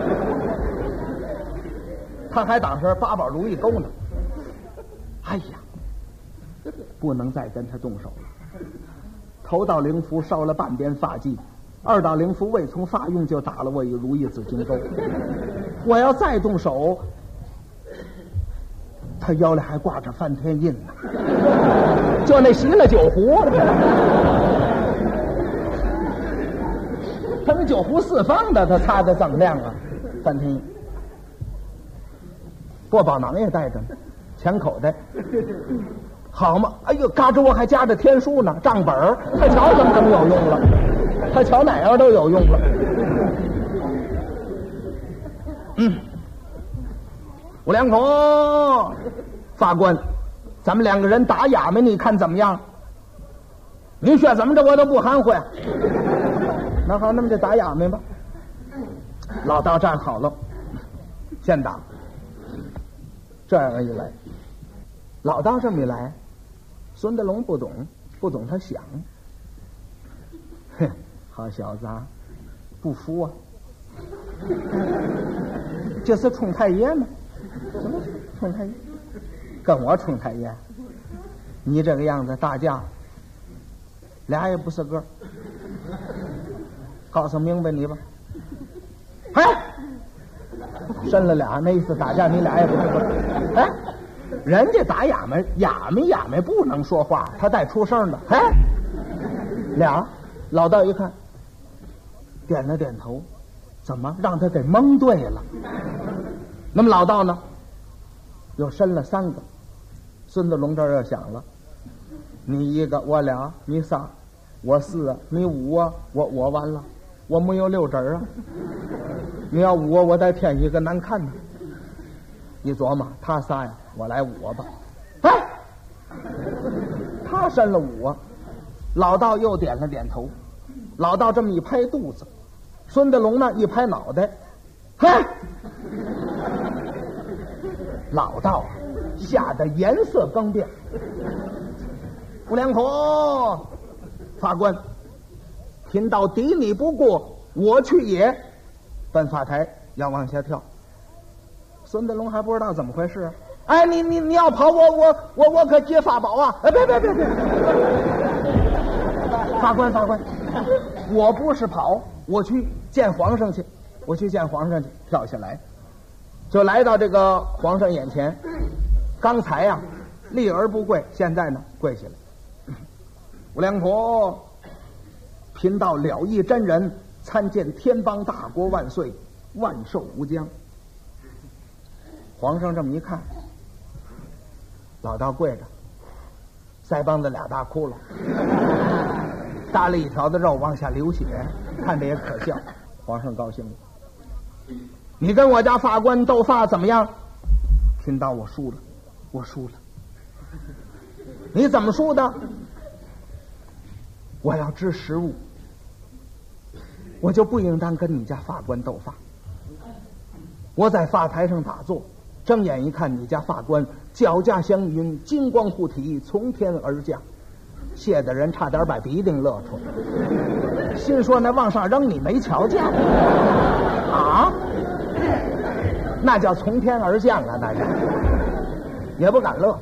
他还当是八宝如意钩呢。哎呀，不能再跟他动手了。头道灵符烧了半边发髻，二道灵符未从发用就打了我一如意紫金钩。我要再动手，他腰里还挂着翻天印呢，就那洗了酒壶，他那酒壶四方的，他擦的锃亮啊，翻天印。过宝囊也带着呢，钱口袋，好嘛！哎呦，嘎吱窝还夹着天书呢，账本儿，他瞧怎么有用了，他瞧哪样都有用了。吴良孔，法官，咱们两个人打哑巴，你看怎么样？你说怎么着我都不含糊呀。那好，那么就打哑巴吧。老道站好了，先打。这样一来，老道这么一来，孙德龙不懂他想，哼，好小子啊，不服啊！这是冲太爷吗？什么冲太爷？跟我冲太爷？你这个样子，大家俩也不是个，告诉明白你吧。哎，伸了俩，那意思打架你俩也不是个。哎，人家打哑巴不能说话，他带出声的。哎，俩老道一看，点了点头，怎么让他给蒙对了？那么老道呢，又伸了3个。孙子龙这儿又想了，你一个，我俩，你仨，我4啊，你5啊，我完了，我没有6指啊。你要5啊，我再添一个难看的。一琢磨，他仨呀，我来5吧。哎，他伸了5啊，老道又点了点头。老道这么一拍肚子，孙德龙呢一拍脑袋，嘿，老道啊吓得颜色更变。吴良孔，法官，贫道抵你不过，我去也。奔法台要往下跳。孙德龙还不知道怎么回事啊！哎，你要跑，我可接法宝啊！哎，别！法官，我不是跑，我去见皇上去，跳下来，就来到这个皇上眼前。刚才呀，立而不跪，现在呢，跪下来。吴良孔，贫道了义真人，参见天邦大国万岁，万寿无疆。皇上这么一看，老道跪着，腮帮子2大窟窿，搭了一条的肉往下流血，看着也可笑。皇上高兴了，你跟我家法官斗法怎么样？贫道我输了。你怎么输的？我要知实物，我就不应当跟你家法官斗法。我在法台上打坐，睁眼一看，你家法官脚架祥云，金光护体，从天而降，谢的人差点把鼻涕乐出来。心说那往上扔你没瞧见啊？那叫从天而降啊，那叫也不敢乐。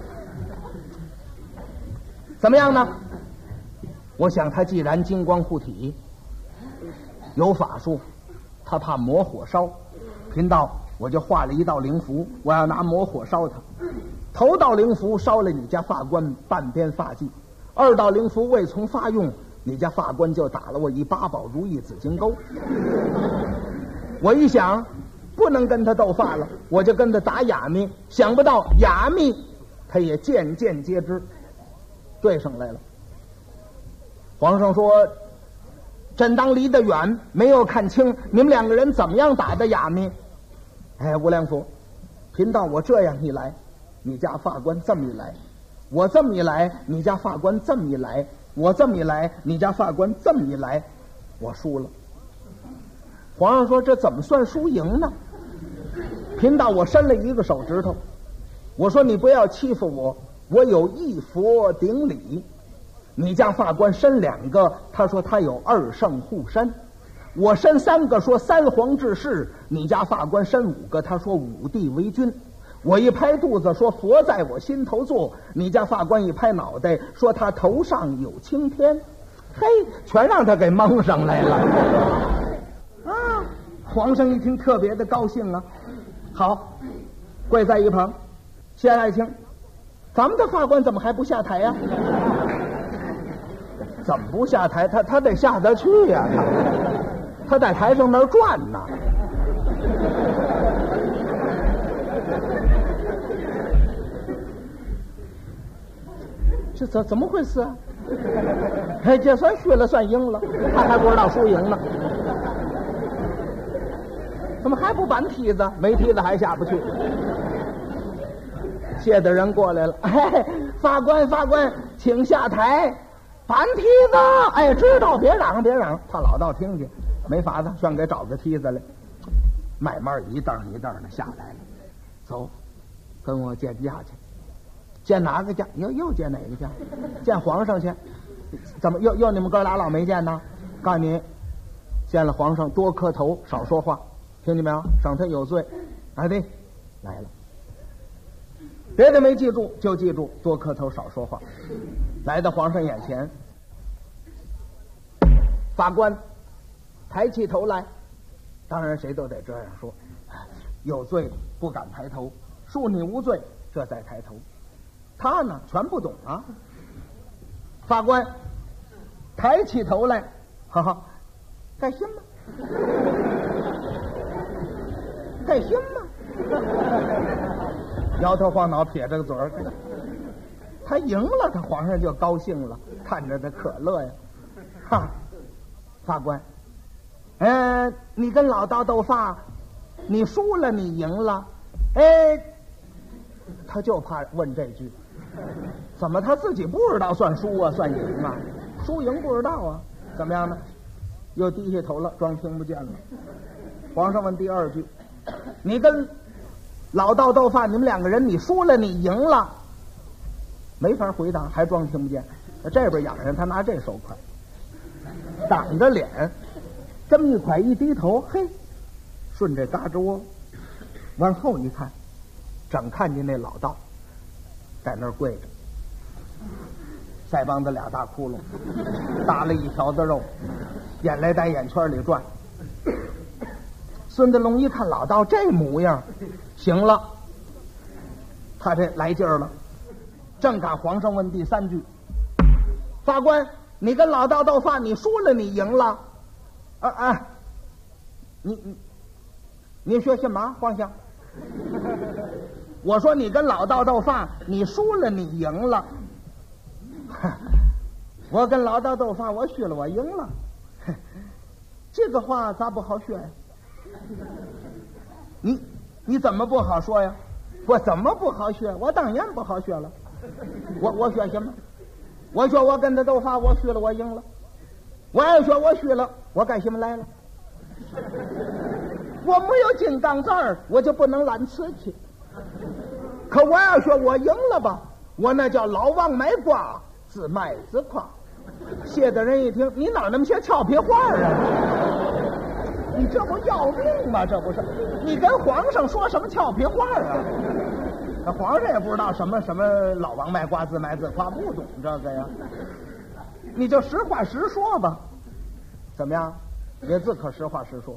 怎么样呢？我想他既然金光护体，有法术，他怕魔火烧。贫道我就画了1道灵符，我要拿魔火烧他。头道灵符烧了你家法官半边发髻，2道灵符未从发用，你家法官就打了我一八宝如意紫金钩。我一想不能跟他斗法了，我就跟他打哑谜，想不到哑谜他也渐渐皆知，对上来了。皇上说，朕当离得远，没有看清你们2个人怎么样打的哑谜。哎，吴良福，贫道我这样一来，你家法官这么一来，我这么一来，你家法官这么一来，我这么一来，你家法官这么一来，我输了。皇上说，这怎么算输赢呢？贫道我伸了1个手指头，我说你不要欺负我，我有一佛顶礼。 你家法官申2个，他说他有2圣护身。我申3个，说3皇治世。你家法官申5个，他说5帝为君。我一拍肚子，说佛在我心头坐。你家法官一拍脑袋，说他头上有青天。嘿，全让他给蒙上来了。啊，皇上一听特别的高兴啊。好，跪在一旁，谢爱卿，咱们的法官怎么还不下台呀？怎么不下台？他得下得去呀，他在台上那儿转呢。这怎么回事啊？哎，这算虚了，算赢了，他还不知道输赢呢。怎么还不搬梯子？没梯子还下不去。谢的人过来了，哎，法官，请下台，搬梯子。哎，知道，别嚷，怕老道听见，没法子，算给找个梯子来。慢慢一凳一凳的下来了，走，跟我见驾去。见哪个驾？又见哪个驾？见皇上去。怎么又你们哥俩老没见呢？告诉你，见了皇上多磕头，少说话，听见没有？省他有罪。哎，对，来了。别的没记住，就记住多磕头，少说话。来到皇上眼前，法官抬起头来，当然谁都得这样说，有罪不敢抬头，恕你无罪，这再抬头。他呢全不懂啊。法官抬起头来，哈哈，盖心吗？盖心吗？摇头晃脑，撇着个嘴儿。他赢了，他皇上就高兴了，看着他可乐呀。哈，法官，你跟老道斗法，你输了，你赢了，哎，他就怕问这句。怎么他自己不知道算输啊算赢啊？输赢不知道啊？怎么样呢？又低下头了，装听不见了。皇上问第2句，你跟老道斗法，你们2个人，你输了，你赢了，没法回答，还装听不见。这边仰人，他拿这手块挡着脸，这么一块一低头，嘿，顺这嘎吱窝往后一看，整看见那老道在那儿跪着，腮帮子2大窟窿，搭了一条子肉，眼泪在眼圈里转。孙德龙一看老道这模样，行了，他这来劲儿了。正赶皇上问第3句，法官，你跟老道斗法，你输了，你赢了。你说什么，皇上？我说你跟老道斗法，你输了，你赢了。我跟老道斗法，我输了，我赢了。这个话咋不好说呀？你怎么不好说呀？我怎么不好说？我当然不好说了。我说什么？我说我跟他斗法，我输了，我赢了。我要说我输了，我干什么来了？我没有金刚钻儿，我就不能揽瓷器。可我要说我赢了吧，我那叫老王卖瓜，自卖自夸。谢的人一听，你哪那么些俏皮话啊？你这不要命吗？这不是你跟皇上说什么俏皮话啊？那皇上也不知道什么老王卖瓜自卖自夸，不懂这个呀。你就实话实说吧，怎么样？也自可实话实说。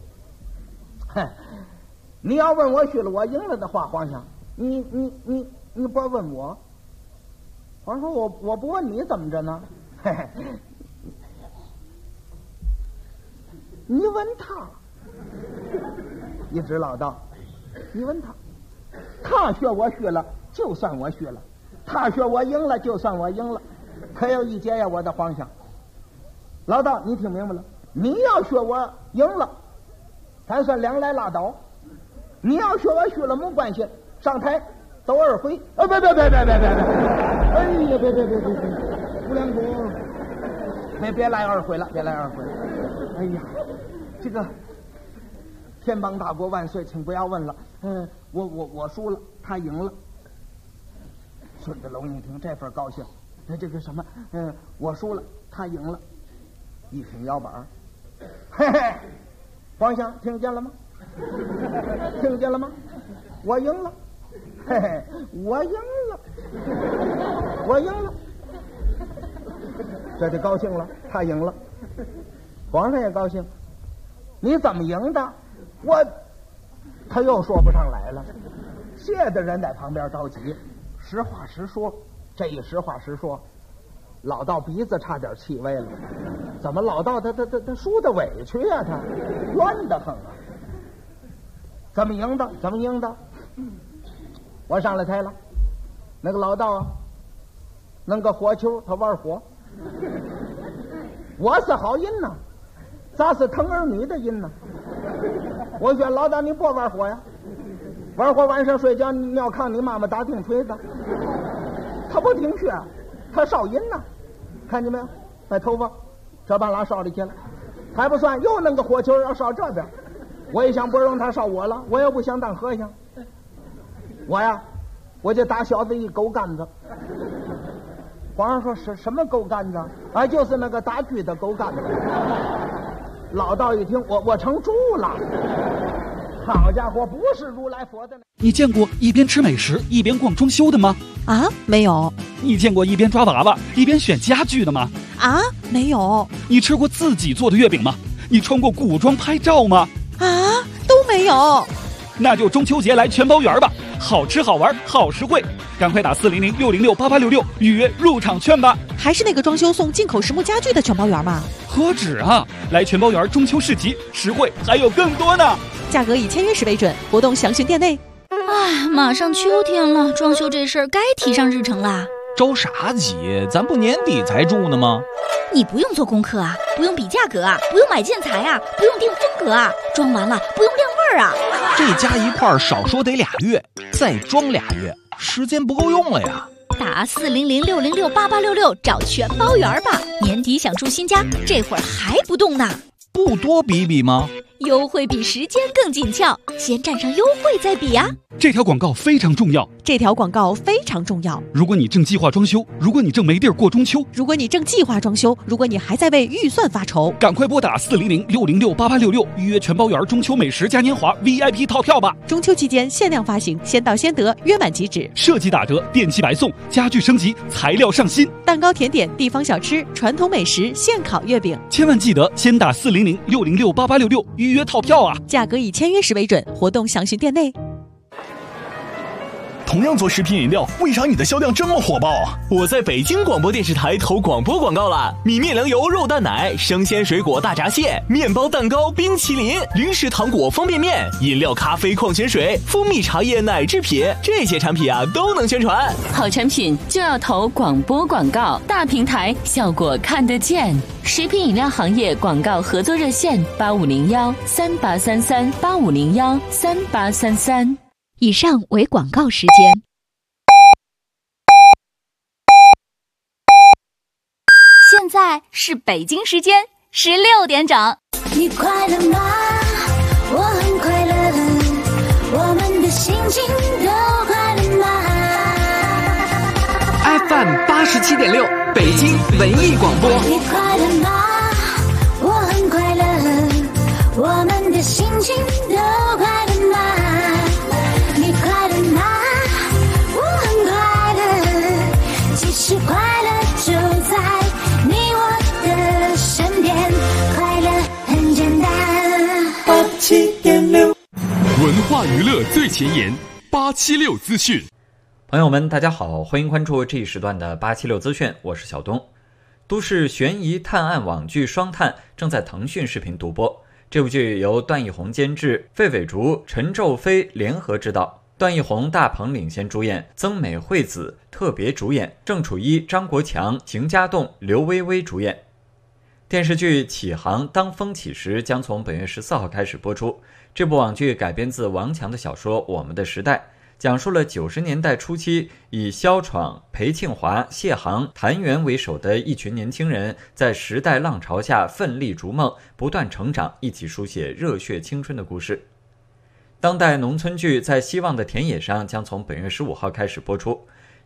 你要问我输了我赢了的话，皇上，你不问我。皇上说我不问你怎么着呢？你问他，一直老道，你问他，他说我输了，就算我输了；他说我赢了，就算我赢了。可有一节呀，我的皇上，老道，你听明白了？你要说我赢了，咱算两来拉倒；你要说我输了，没关系，上台走2回。别！哎呀，别！吴良公，别来2回了，别来2回了。哎呀，这个天邦大国万岁，请不要问了。我输了，他赢了。孙子龙一听这份高兴， 这个什么，我输了，他赢了，一挺腰板，嘿嘿，皇上听见了吗？听见了吗？我赢了，嘿嘿，我赢了，我赢了，这就高兴了，他赢了，皇上也高兴，你怎么赢的？他又说不上来了，谢的人在旁边着急，实话实说，这一实话实说，老道鼻子差点气歪了，怎么老道他输的委屈呀，他乱得很啊！怎么赢的？怎么赢的？我上了台了，那个老道啊，弄个火球，他玩火，我是好人呐，咋是疼儿女的人呢？我说老道你不玩火呀，玩火晚上睡觉尿炕，你妈妈打定锤子，他不听劝，他烧人呐，看见没有？那头发这半拉烧里去了，还不算，又弄个火球要烧这边。我一想不容他烧我了，我也不想当和尚，我呀，我就打小子一狗杆子。皇上说是什么狗杆子？啊，就是那个打锯的狗杆子。老道一听，我成猪了。好家伙，不是如来佛的。 你见过一边吃美食一边逛装修的吗？ 啊，没有。 你见过一边抓娃娃一边选家具的吗？ 啊，没有。 你吃过自己做的月饼吗？你穿过古装拍照吗？ 啊，都没有。 那就中秋节来全包园吧，好吃好玩好实惠，赶快打400-606-8866预约入场券吧。 还是那个装修送进口实木家具的全包园吗？ 何止啊，来全包园中秋市集，实惠还有更多呢。 价格以签约时为准，活动详询店内。 哎，马上秋天了，装修这事儿该提上日程啦。 着啥急？咱不年底才住呢吗？ 你不用做功课啊，不用比价格啊，不用买建材啊，不用定风格啊，装完了不用晾味儿啊。 这加一块少说得2月，再装2月，时间不够用了呀。 打400-606-8866找全包园吧，年底想住新家，这会儿还不动呢？ 不多比比吗？ 优惠比时间更紧俏，先占上优惠再比啊！ 这条广告非常重要。 这条广告非常重要。 如果你正计划装修，如果你正没地儿过中秋， 如果你正计划装修，如果你还在为预算发愁， 赶快拨打400-606-8866预约全包园中秋美食嘉年华 VIP 套票吧！ 中秋期间限量发行，先到先得，约满即止， 设计打折，电器白送，家具升级，材料上新， 蛋糕甜点、地方小吃、传统美食、现烤月饼。 千万记得先打400-606-8866预约套票啊！ 价格以签约时为准，活动详询店内。 同样做食品饮料，为啥你的销量这么火爆啊？我在北京广播电视台投广播广告了，米面粮油肉蛋奶、生鲜水果大闸蟹、面包蛋糕、冰淇淋、零食糖果、方便面、饮料、咖啡、矿泉水、蜂蜜茶叶、奶制品，这些产品啊都能宣传。 好产品就要投广播广告，大平台效果看得见。食品饮料行业广告合作热线8501-3833-8501-3833。 以上为广告时间。现在是北京时间16点整。 你快乐吗？我很快乐，我们的心情都快乐吗 ？FM 87.6，北京文艺广播。 你快乐吗？我很快乐，我们的心情都快乐吗？是快乐就在你我的身边，快乐很简单。 87.6，文化娱乐最前沿，876资讯。 朋友们，大家好，欢迎关注这一时段的876资讯，我是小东。都市悬疑探案网剧《双探》正在腾讯视频独播。这部剧由段奕宏监制，费伟竹、陈宙飞联合执导。段奕宏、大鹏领衔主演，曾美惠子特别主演，郑楚一、张国强、邢家栋、刘薇薇主演。电视剧《启航当风起时》将从本月14号开始播出。这部网剧改编自王强的小说《我们的时代》，讲述了90年代初期以萧闯、裴庆华、谢航、谭元为首的一群年轻人在时代浪潮下奋力逐梦，不断成长，一起书写热血青春的故事。当代农村剧《在希望的田野上》将从本月15号开始播出。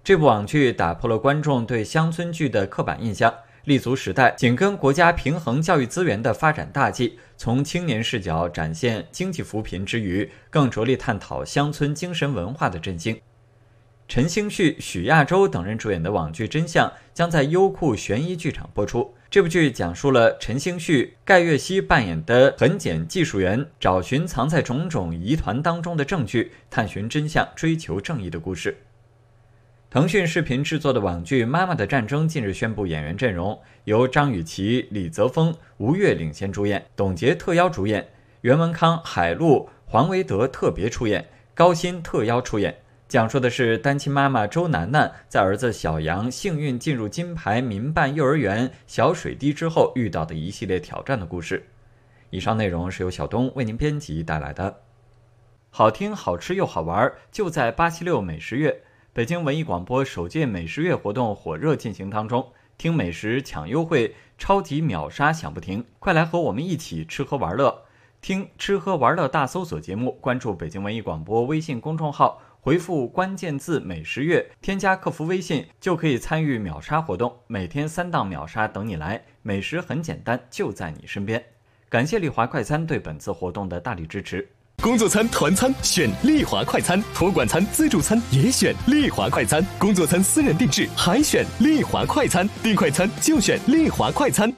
这部网剧打破了观众对乡村剧的刻板印象，立足时代，紧跟国家平衡教育资源的发展大计，从青年视角展现经济扶贫之余，更着力探讨乡村精神文化的振兴。陈星旭、许亚洲等人主演的网剧《真相》将在优酷悬疑剧场播出。这部剧讲述了陈星旭、盖月熙扮演的痕检技术员找寻藏在种种疑团当中的证据，探寻真相，追求正义的故事。腾讯视频制作的网剧《妈妈的战争》近日宣布演员阵容，由张雨绮、李泽锋、吴越领衔主演，董洁特邀主演，袁文康、海陆、黄维德特别出演，高鑫特邀出演。讲述的是单亲妈妈周楠楠在儿子小杨幸运进入金牌民办幼儿园小水滴之后遇到的一系列挑战的故事。以上内容是由小东为您编辑带来的。好听、好吃又好玩，就在876美食月。北京文艺广播首届美食月活动火热进行当中，听美食抢优惠，超级秒杀响不停，快来和我们一起吃喝玩乐。听吃喝玩乐大搜索节目，关注北京文艺广播微信公众号，回复关键字美食月，添加客服微信就可以参与秒杀活动，每天3档秒杀等你来，美食很简单，就在你身边。感谢丽华快餐对本次活动的大力支持。 工作餐、团餐选丽华快餐，托管餐、自助餐也选丽华快餐，工作餐私人定制还选丽华快餐，订快餐就选丽华快餐。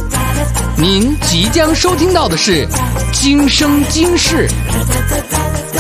您即将收听到的是《今生今世》。